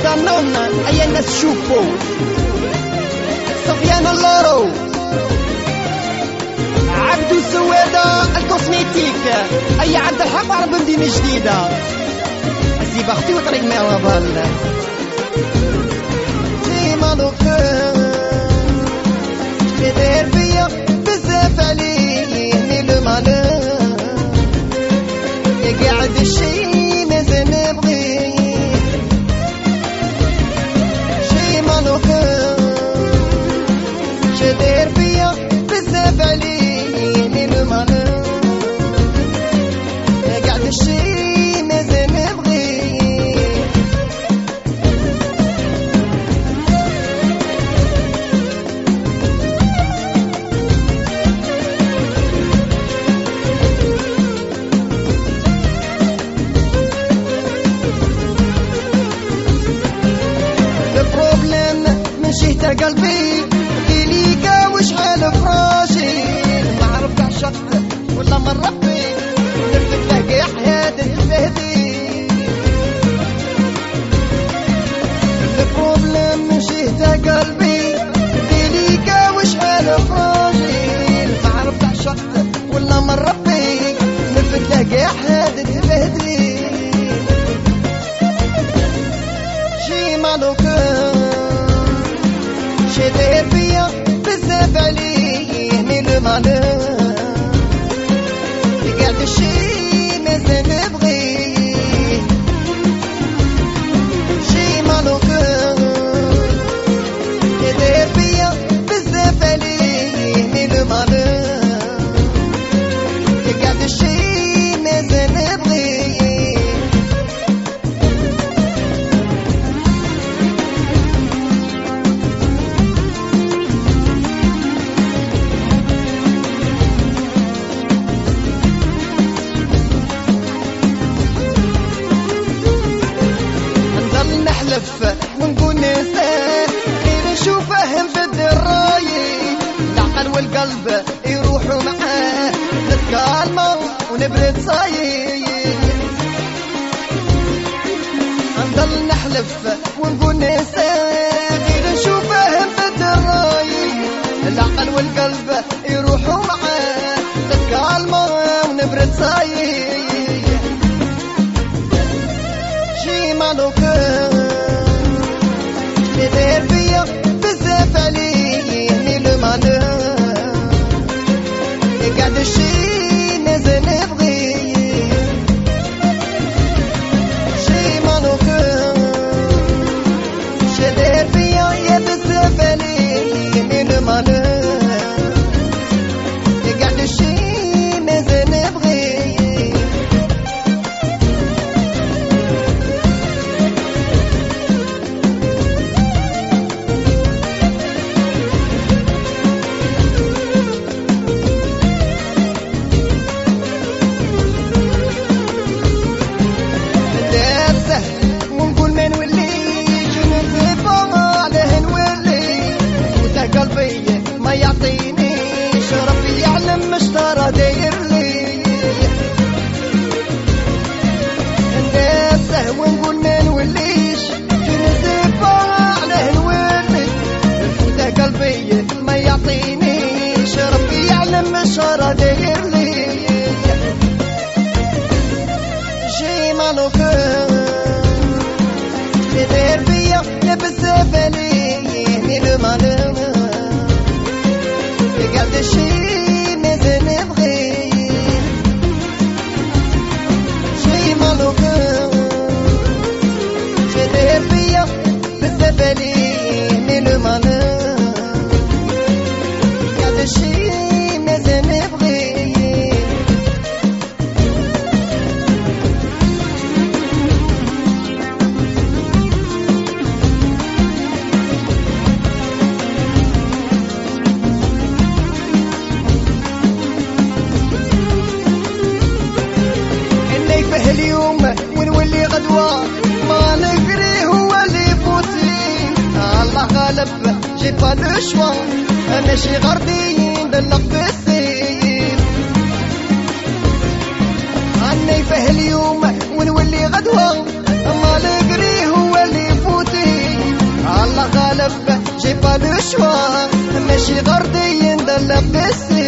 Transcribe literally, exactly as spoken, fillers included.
القانون أي الناس شوفوا سفيان اللورو عبدو السويدة الكوسميتيك أي عبد الحق عرب مدينة جديدة سي بختي وطريق ميرابال جي مالوك يدير فيا بزاف عليه لو مالو يقعد الشي مازال نبغيه جي مالوك يدير فيا بزاف عليه لو مالو يقعد الشي مازال نبغيه جهت قلبي ديليكا وشحال فراشي ما عرفت عشقت ولا مرة بي نفت له كاع حياتي تبهدي البروبليم جهت قلبي ديليكا وشحال فراشي ما عرفت عشقت ولا مرة بي نفت له كاع حياتي تبهدي جي مالوك شدير فيا بزاف عليه لو مالو يقعد الشي مازال نبغيه شي مالوك شدير فيا بزاف عليه لو مالو يقعد الشي مازال نبغيه ونقول ننساه غير نشوفه مبد الرايد العقل والقلب يروحوا معاه نتكالموا ونبرد صايد نضل نحلف ونقول ننساه غير نشوفه مبد الرايد العقل والقلب يروحوا معاه نتكالموا ونبرد صايد جي مالوك يدير فيا بزاف عليه لو مالو يقعد الشي مازال نبغيه شي مالوك يدير فيا يا بزاف عليه لو مالو يقعد الشي مازال نبغيه ونقول ما نوليش نزيفو عليه نولي وتا قلبي ما يعطينيش ربي يعلم مش ترى داير لي ندافه ونقول ما نوليش نزيفو عليه نولي وتا قلبي ما يعطينيش ربي يعلم مش ترى داير لي جي مالوك يدير فيا يا بزاف عليه لو مالو يقعد الشي مازال نبغيه شي مالوك يدير فيا بزاف عليه لو مالو يقعد الشي مازال نبغيه اليوم ونولي غدوة ما نقري هو اللي يفوتني الله غالب جي با لو شوا ماشي غردي ندلق بالسيف عني فيه اليوم ونولي غدوة ما نقري هو اللي يفوتني ماشي غردي ندلق بالسين